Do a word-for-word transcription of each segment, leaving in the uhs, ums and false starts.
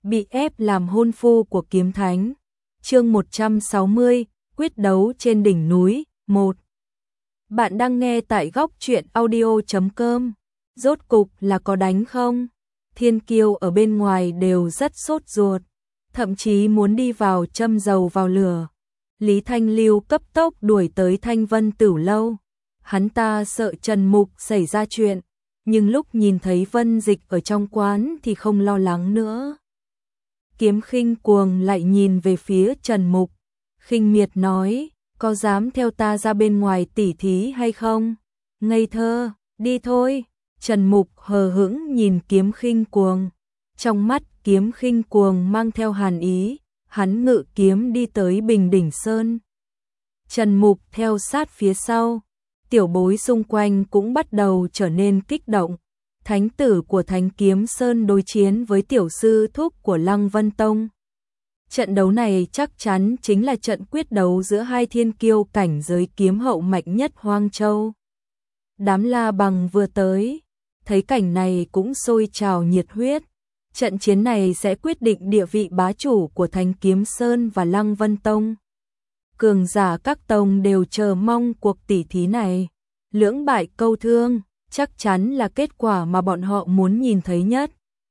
bị ép làm hôn phu của kiếm thánh. Chương một trăm sáu mươi, quyết đấu trên đỉnh núi, một. Bạn đang nghe tại góc truyện audio chấm com. Rốt cục là có đánh không? Thiên kiêu ở bên ngoài đều rất sốt ruột, thậm chí muốn đi vào châm dầu vào lửa. Lý Thanh Lưu cấp tốc đuổi tới Thanh Vân Tửu lâu. Hắn ta sợ Trần Mục xảy ra chuyện, nhưng lúc nhìn thấy Vân Dịch ở trong quán thì không lo lắng nữa. Kiếm Khinh Cuồng lại nhìn về phía Trần Mục, khinh miệt nói, có dám theo ta ra bên ngoài tỉ thí hay không? Ngây thơ, đi thôi. Trần Mục hờ hững nhìn Kiếm Khinh Cuồng, trong mắt Kiếm Khinh Cuồng mang theo hàn ý, hắn ngự kiếm đi tới Bình Đỉnh Sơn. Trần Mục theo sát phía sau, tiểu bối xung quanh cũng bắt đầu trở nên kích động. Thánh tử của Thánh Kiếm Sơn đối chiến với tiểu sư thúc của Lăng Vân Tông. Trận đấu này chắc chắn chính là trận quyết đấu giữa hai thiên kiêu cảnh giới kiếm hậu mạnh nhất Hoang Châu. Đám La Bằng vừa tới, thấy cảnh này cũng sôi trào nhiệt huyết. Trận chiến này sẽ quyết định địa vị bá chủ của Thánh Kiếm Sơn và Lăng Vân Tông. Cường giả các tông đều chờ mong cuộc tỉ thí này. Lưỡng bại câu thương, chắc chắn là kết quả mà bọn họ muốn nhìn thấy nhất.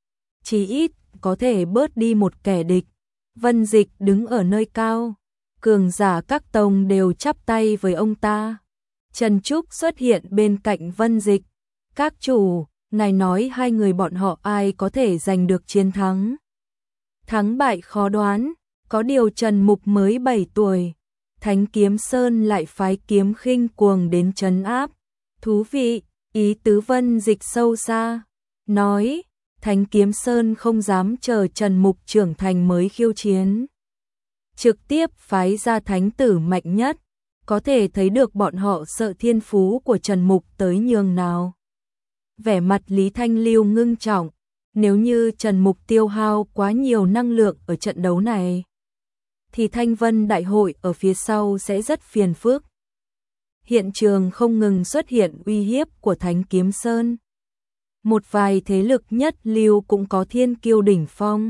Chỉ ít có thể bớt đi một kẻ địch. Vân Dịch đứng ở nơi cao, cường giả các tông đều chắp tay với ông ta. Trần Trúc xuất hiện bên cạnh Vân Dịch. Các chủ, ngài nói hai người bọn họ ai có thể giành được chiến thắng? Thắng bại khó đoán, có điều Trần Mục mới bảy tuổi. Thánh Kiếm Sơn lại phái Kiếm Khinh Cuồng đến trấn áp. Thú vị, ý tứ Vân Dịch sâu xa. Nói, Thánh Kiếm Sơn không dám chờ Trần Mục trưởng thành mới khiêu chiến. Trực tiếp phái ra thánh tử mạnh nhất, có thể thấy được bọn họ sợ thiên phú của Trần Mục tới nhường nào. Vẻ mặt Lý Thanh Lưu ngưng trọng, nếu như Trần Mục tiêu hao quá nhiều năng lượng ở trận đấu này, thì Thanh Vân Đại hội ở phía sau sẽ rất phiền phức. Hiện trường không ngừng xuất hiện uy hiếp của Thánh Kiếm Sơn. Một vài thế lực nhất lưu cũng có thiên kiêu đỉnh phong.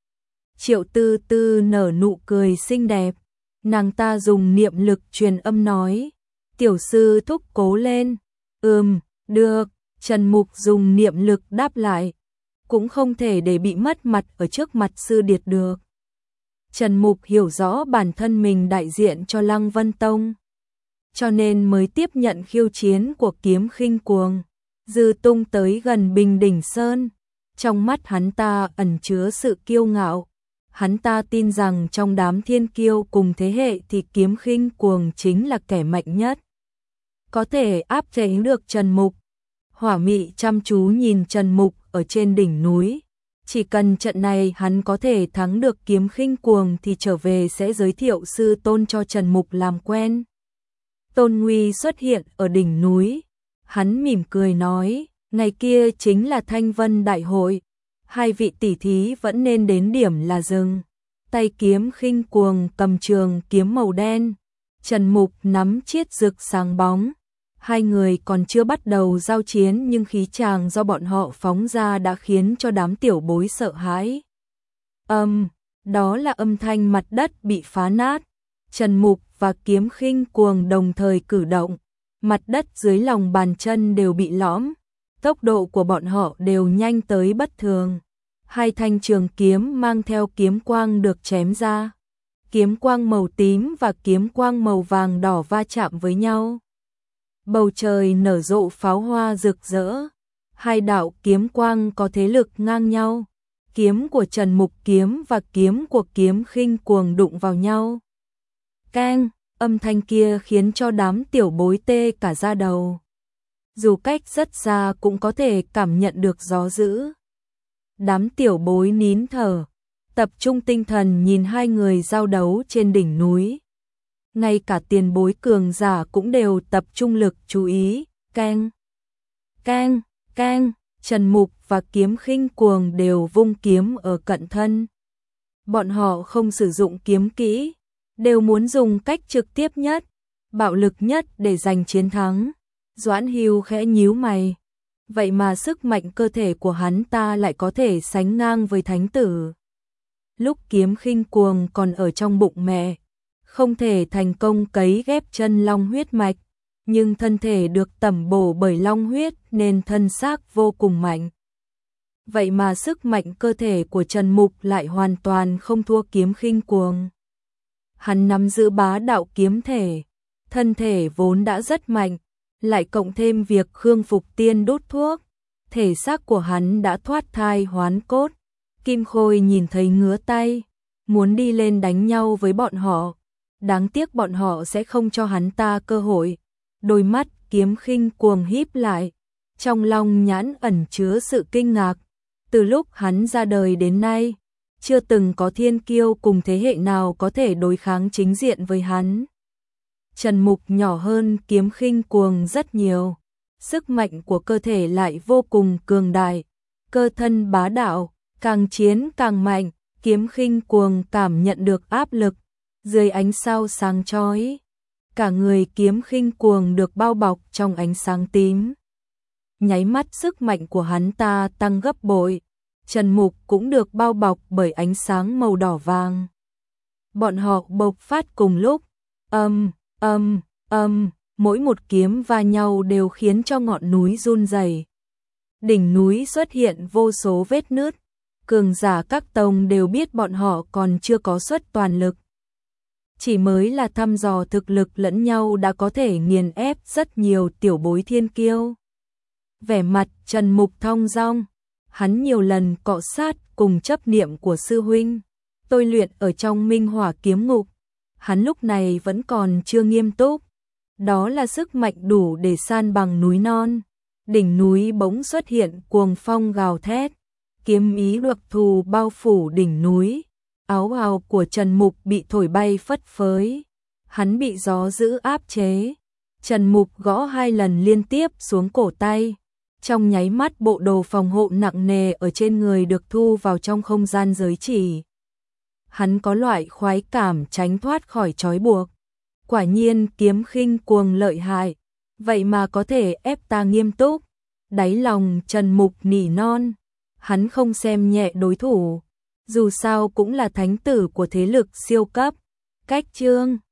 Triệu Tư Tư nở nụ cười xinh đẹp, nàng ta dùng niệm lực truyền âm nói, tiểu sư thúc cố lên. Ừm, được. Trần Mục dùng niệm lực đáp lại, cũng không thể để bị mất mặt ở trước mặt sư điệt được. Trần Mục hiểu rõ bản thân mình đại diện cho Lăng Vân Tông, cho nên mới tiếp nhận khiêu chiến của Kiếm Khinh Cuồng. Dư tung tới gần Bình Đỉnh Sơn, trong mắt hắn ta ẩn chứa sự kiêu ngạo. Hắn ta tin rằng trong đám thiên kiêu cùng thế hệ thì Kiếm Khinh Cuồng chính là kẻ mạnh nhất, có thể áp chế được Trần Mục. Hỏa Mị chăm chú nhìn Trần Mục ở trên đỉnh núi. Chỉ cần trận này hắn có thể thắng được Kiếm Khinh Cuồng thì trở về sẽ giới thiệu sư tôn cho Trần Mục làm quen. Tôn Nguy xuất hiện ở đỉnh núi. Hắn mỉm cười nói, ngày kia chính là Thanh Vân Đại hội. Hai vị tỷ thí vẫn nên đến điểm là dừng. Tay Kiếm Khinh Cuồng cầm trường kiếm màu đen. Trần Mục nắm chiết rực sáng bóng. Hai người còn chưa bắt đầu giao chiến nhưng khí tràng do bọn họ phóng ra đã khiến cho đám tiểu bối sợ hãi. Âm, um, đó là âm thanh mặt đất bị phá nát. Trần Mục và Kiếm Khinh Cuồng đồng thời cử động, mặt đất dưới lòng bàn chân đều bị lõm. Tốc độ của bọn họ đều nhanh tới bất thường. Hai thanh trường kiếm mang theo kiếm quang được chém ra. Kiếm quang màu tím và kiếm quang màu vàng đỏ va chạm với nhau. Bầu trời nở rộ pháo hoa rực rỡ. Hai đạo kiếm quang có thế lực ngang nhau. Kiếm của Trần Mục kiếm và kiếm của Kiếm Khinh Cuồng đụng vào nhau. Keng, âm thanh kia khiến cho đám tiểu bối tê cả da đầu. Dù cách rất xa cũng có thể cảm nhận được gió dữ. Đám tiểu bối nín thở, tập trung tinh thần nhìn hai người giao đấu trên đỉnh núi. Ngay cả tiền bối cường giả cũng đều tập trung lực chú ý. Keng, keng, keng. Trần Mục và Kiếm Khinh Cuồng đều vung kiếm ở cận thân. Bọn họ không sử dụng kiếm kỹ, đều muốn dùng cách trực tiếp nhất, bạo lực nhất để giành chiến thắng. Doãn Hưu khẽ nhíu mày. Vậy mà sức mạnh cơ thể của hắn ta lại có thể sánh ngang với thánh tử. lúc Kiếm Khinh Cuồng còn ở trong bụng mẹ, không thể thành công cấy ghép chân long huyết mạch, nhưng thân thể được tẩm bổ bởi long huyết nên thân xác vô cùng mạnh. Vậy mà sức mạnh cơ thể của Trần Mục lại hoàn toàn không thua Kiếm Khinh Cuồng. Hắn nắm giữ bá đạo kiếm thể, thân thể vốn đã rất mạnh, lại cộng thêm việc Khương Phục Tiên đốt thuốc, thể xác của hắn đã thoát thai hoán cốt. Kim Khôi nhìn thấy ngứa tay, muốn đi lên đánh nhau với bọn họ, đáng tiếc bọn họ sẽ không cho hắn ta cơ hội. Đôi mắt Kiếm Khinh Cuồng híp lại, trong lòng nhãn ẩn chứa sự kinh ngạc. Từ lúc hắn ra đời đến nay, chưa từng có thiên kiêu cùng thế hệ nào có thể đối kháng chính diện với hắn. Trần Mục nhỏ hơn Kiếm Khinh Cuồng rất nhiều, sức mạnh của cơ thể lại vô cùng cường đại, cơ thân bá đạo, càng chiến càng mạnh. Kiếm Khinh Cuồng cảm nhận được áp lực dưới ánh sao sáng chói, cả người Kiếm Khinh Cuồng được bao bọc trong ánh sáng tím. Nháy mắt sức mạnh của hắn ta tăng gấp bội, Trần Mục cũng được bao bọc bởi ánh sáng màu đỏ vàng. Bọn họ bộc phát cùng lúc, âm, âm, âm, mỗi một kiếm va nhau đều khiến cho ngọn núi run rẩy. Đỉnh núi xuất hiện vô số vết nứt, cường giả các tông đều biết bọn họ còn chưa có xuất toàn lực. Chỉ mới là thăm dò thực lực lẫn nhau đã có thể nghiền ép rất nhiều tiểu bối thiên kiêu. Vẻ mặt Trần Mục thong dong, hắn nhiều lần cọ sát cùng chấp niệm của sư huynh, tôi luyện ở trong Minh Hỏa Kiếm Ngục. Hắn lúc này vẫn còn chưa nghiêm túc, đó là sức mạnh đủ để san bằng núi non. Đỉnh núi bỗng xuất hiện cuồng phong gào thét, kiếm ý đặc thù bao phủ đỉnh núi, áo bào của Trần Mục bị thổi bay phất phới, hắn bị gió dữ áp chế. Trần Mục gõ hai lần liên tiếp xuống cổ tay, trong nháy mắt bộ đồ phòng hộ nặng nề ở trên người được thu vào trong không gian giới chỉ. Hắn có loại khoái cảm tránh thoát khỏi trói buộc. Quả nhiên Kiếm Khinh Cuồng lợi hại, vậy mà có thể ép ta nghiêm túc. Đáy lòng Trần Mục nỉ non, hắn không xem nhẹ đối thủ, dù sao cũng là thánh tử của thế lực siêu cấp. Cách chương